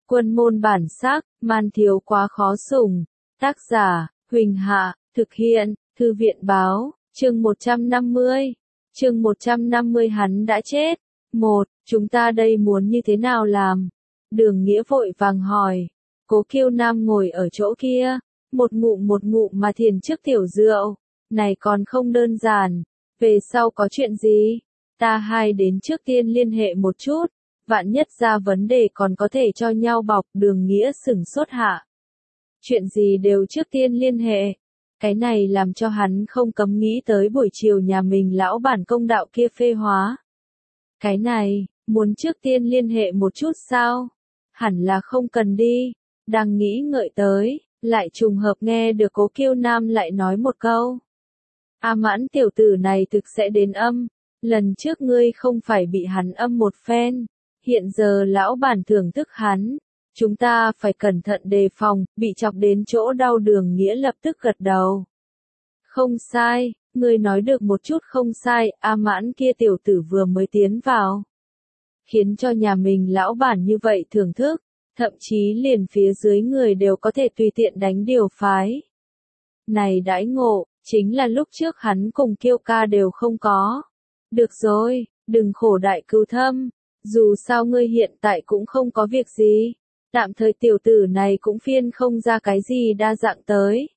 Quân môn bản sắc, man thiếu quá khó sủng. Tác giả, Huỳnh Hạ, thực hiện, Thư viện báo, chương 150. Chương 150 hắn đã chết. Chúng ta đây muốn như thế nào làm? Đường Nghĩa vội vàng hỏi. Cố Kiêu Nam ngồi ở chỗ kia, một ngụm mà thiền trước tiểu rượu. Này còn không đơn giản, về sau có chuyện gì? Ta hai đến trước tiên liên hệ một chút, vạn nhất ra vấn đề còn có thể cho nhau bọc. Đường Nghĩa sửng sốt hạ. Chuyện gì đều trước tiên liên hệ. Cái này làm cho hắn không cấm nghĩ tới buổi chiều nhà mình lão bản công đạo kia phê hóa. Cái này, muốn trước tiên liên hệ một chút sao? Hẳn là không cần đi. Đang nghĩ ngợi tới, lại trùng hợp nghe được Cố Kiêu Nam lại nói một câu. A Mãn tiểu tử này thực sẽ đến âm. Lần trước ngươi không phải bị hắn âm một phen. Hiện giờ lão bản thưởng thức hắn. Chúng ta phải cẩn thận đề phòng, bị chọc đến chỗ đau. Đường Nghĩa lập tức gật đầu. Không sai, ngươi nói được một chút không sai. A Mãn kia tiểu tử vừa mới tiến vào, khiến cho nhà mình lão bản như vậy thưởng thức, thậm chí liền phía dưới người đều có thể tùy tiện đánh điều phái. Này đãi ngộ, chính là lúc trước hắn cùng Kiêu ca đều không có. Được rồi, đừng khổ đại cưu thâm, dù sao ngươi hiện tại cũng không có việc gì. Tạm thời tiểu tử này cũng phiên không ra cái gì đa dạng tới.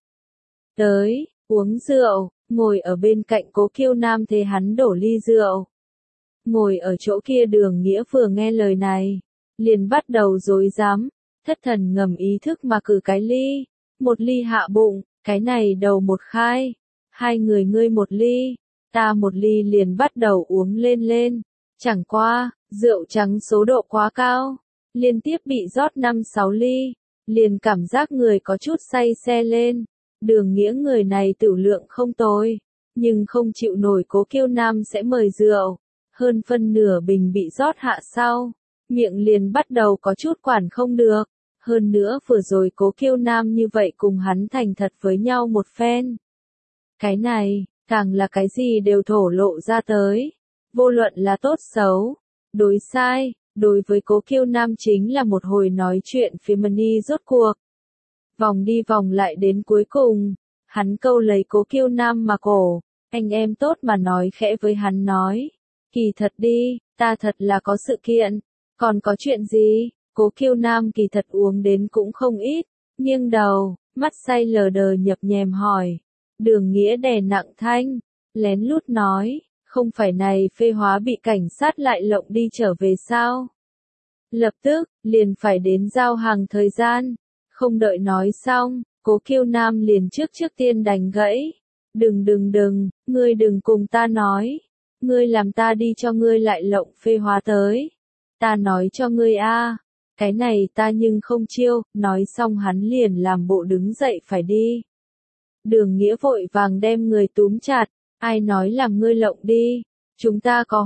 Uống rượu, ngồi ở bên cạnh Cố Kiêu Nam thấy hắn đổ ly rượu. Ngồi ở chỗ kia Đường Nghĩa vừa nghe lời này, liền bắt đầu rối rắm, thất thần ngầm ý thức mà cử cái ly. Một ly hạ bụng, cái này đầu một khai. Hai người ngươi một ly, ta một ly liền bắt đầu uống lên. Chẳng qua, rượu trắng số độ quá cao. Liên tiếp bị rót 5-6 ly, liền cảm giác người có chút say xe lên. Đường Nghĩa người này tửu lượng không tồi, nhưng không chịu nổi Cố Kiêu Nam sẽ mời rượu. Hơn phân nửa bình bị rót hạ sau, miệng liền bắt đầu có chút quản không được. Hơn nữa vừa rồi Cố Kiêu Nam như vậy cùng hắn thành thật với nhau một phen. Cái này, càng là cái gì đều thổ lộ ra tới. Vô luận là tốt xấu, đối sai. Đối với Cố Kiêu Nam chính là một hồi nói chuyện phía Mani. Rốt cuộc vòng đi vòng lại đến cuối cùng, hắn câu lấy Cố Kiêu Nam mà cổ. Anh em tốt mà nói khẽ với hắn nói, kỳ thật đi, ta thật là có sự kiện. Còn có chuyện gì? Cố Kiêu Nam kỳ thật uống đến cũng không ít, nghiêng đầu, mắt say lờ đờ nhập nhèm hỏi. Đường Nghĩa đè nặng thanh, lén lút nói. Không phải này phê hóa bị cảnh sát lại lộng đi trở về sao? Lập tức, liền phải đến giao hàng thời gian. Không đợi nói xong, Cố Kiêu Nam liền trước tiên đánh gãy. Đừng, ngươi đừng cùng ta nói. Ngươi làm ta đi cho ngươi lại lộng phê hóa tới. Ta nói cho ngươi cái này ta nhưng không chiêu. Nói xong hắn liền làm bộ đứng dậy phải đi. Đường Nghĩa vội vàng đem người túm chặt. Ai nói làm ngươi lộng đi, chúng ta có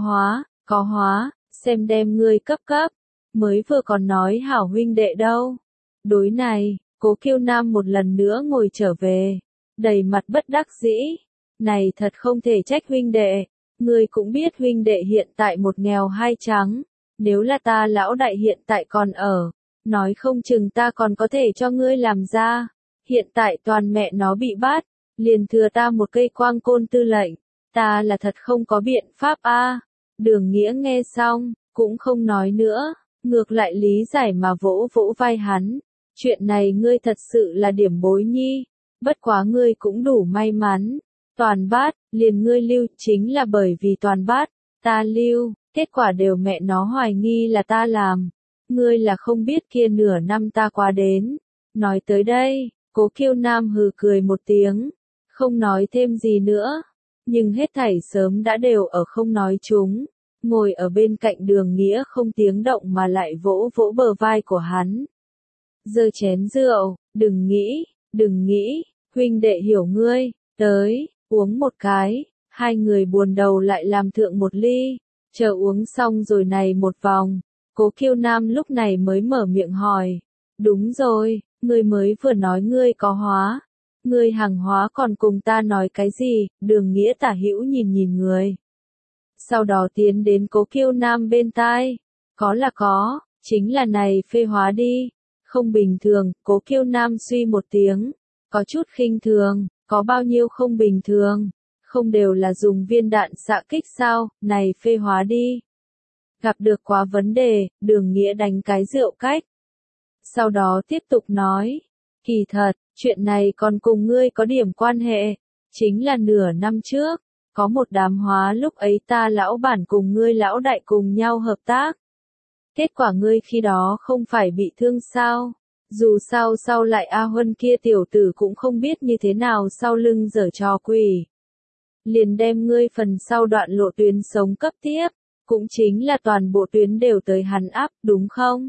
hóa, xem đem ngươi cấp. Mới vừa còn nói hảo huynh đệ đâu. Đối này, Cố Kiêu Nam một lần nữa ngồi trở về, đầy mặt bất đắc dĩ. Này thật không thể trách huynh đệ, ngươi cũng biết huynh đệ hiện tại một nghèo hai trắng. Nếu là ta lão đại hiện tại còn ở, nói không chừng ta còn có thể cho ngươi làm ra. Hiện tại toàn mẹ nó bị bắt. Liền thừa ta một cây quang côn tư lệnh, ta là thật không có biện pháp Đường Nghĩa nghe xong, cũng không nói nữa, ngược lại lý giải mà vỗ vai hắn. Chuyện này ngươi thật sự là điểm bối nhi, bất quá ngươi cũng đủ may mắn. Toàn bát, liền ngươi lưu, chính là bởi vì toàn bát, ta lưu, kết quả đều mẹ nó hoài nghi là ta làm. Ngươi là không biết kia nửa năm ta qua đến. Nói tới đây, Cố Kiêu Nam hừ cười một tiếng. Không nói thêm gì nữa, nhưng hết thảy sớm đã đều ở không nói chúng. Ngồi ở bên cạnh Đường Nghĩa không tiếng động mà lại vỗ bờ vai của hắn. Giơ chén rượu, đừng nghĩ, huynh đệ hiểu ngươi, tới, uống một cái. Hai người buồn đầu lại làm thượng một ly, chờ uống xong rồi này một vòng. Cố Kiêu Nam lúc này mới mở miệng hỏi, đúng rồi, ngươi mới vừa nói ngươi có hóa. Ngươi hàng hóa còn cùng ta nói cái gì? Đường Nghĩa tả hữu nhìn người. Sau đó tiến đến Cố Kiêu Nam bên tai. Có, chính là này phê hóa đi. Không bình thường, Cố Kiêu Nam suy một tiếng, có chút khinh thường, có bao nhiêu không bình thường, không đều là dùng viên đạn xạ kích sao, này phê hóa đi. Gặp được quá vấn đề, Đường Nghĩa đánh cái rượu cách. Sau đó tiếp tục nói, kỳ thật, chuyện này còn cùng ngươi có điểm quan hệ, chính là nửa năm trước, có một đám hóa lúc ấy ta lão bản cùng ngươi lão đại cùng nhau hợp tác. Kết quả ngươi khi đó không phải bị thương sao? Dù sao sau lại A Huân kia tiểu tử cũng không biết như thế nào sau lưng giở trò quỷ. Liền đem ngươi phần sau đoạn lộ tuyến sống cấp tiếp, cũng chính là toàn bộ tuyến đều tới hắn áp, đúng không?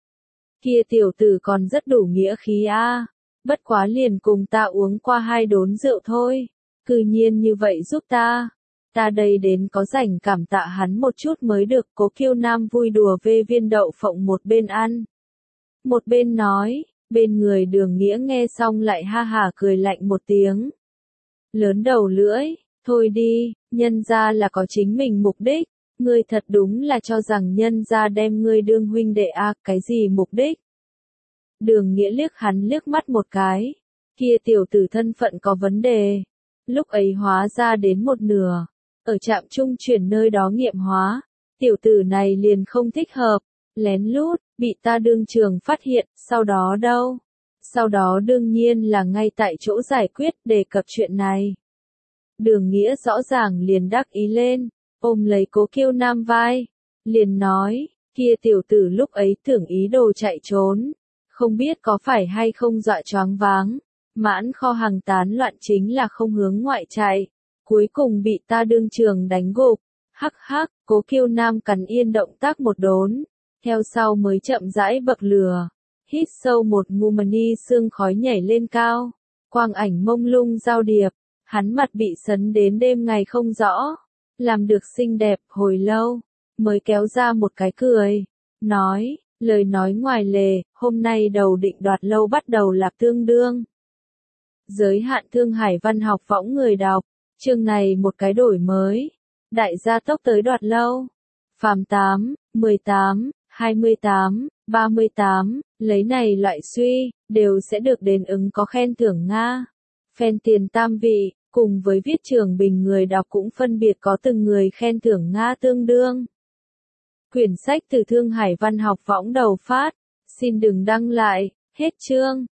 Kia tiểu tử còn rất đủ nghĩa khí a, bất quá liền cùng ta uống qua 2 đốn rượu thôi, cư nhiên như vậy giúp ta. Ta đây đến có rảnh cảm tạ hắn một chút mới được. Cố Kiêu Nam vui đùa vê viên đậu phộng một bên ăn, một bên nói, bên người Đường Nghĩa nghe xong lại ha hả cười lạnh một tiếng. Lớn đầu lưỡi, thôi đi, nhân ra là có chính mình mục đích, ngươi thật đúng là cho rằng nhân ra đem ngươi đương huynh đệ a, cái gì mục đích? Đường Nghĩa liếc hắn liếc mắt một cái, kia tiểu tử thân phận có vấn đề, lúc ấy hóa ra đến một nửa, ở trạm trung chuyển nơi đó nghiệm hóa, tiểu tử này liền không thích hợp, lén lút, bị ta đương trường phát hiện, sau đó đâu? Sau đó đương nhiên là ngay tại chỗ giải quyết đề cập chuyện này. Đường Nghĩa rõ ràng liền đắc ý lên, ôm lấy Cố Kiêu Nam vai, liền nói, kia tiểu tử lúc ấy tưởng ý đồ chạy trốn, không biết có phải hay không dọa choáng váng, mãn kho hàng tán loạn chính là không hướng ngoại chạy, cuối cùng bị ta đương trường đánh gục. Hắc hắc, Cố Kiêu Nam cắn yên động tác một đốn, theo sau mới chậm rãi bậc lửa, hít sâu một ngụm mani sương khói nhảy lên cao, quang ảnh mông lung giao điệp, hắn mặt bị sấn đến đêm ngày không rõ, làm được xinh đẹp hồi lâu, mới kéo ra một cái cười, nói, lời nói ngoài lề, hôm nay đầu định đoạt lâu bắt đầu lạp tương đương. Giới hạn Thương Hải văn học võng người đọc, chương này một cái đổi mới, đại gia tốc tới đoạt lâu, phàm 8, 18, 28, 38, lấy này loại suy, đều sẽ được đền ứng có khen thưởng Nga. Fan tiền tam vị, cùng với viết trường bình người đọc cũng phân biệt có từng người khen thưởng Nga tương đương. Quyển sách từ Thương Hải văn học võng đầu phát, xin đừng đăng lại, hết chương.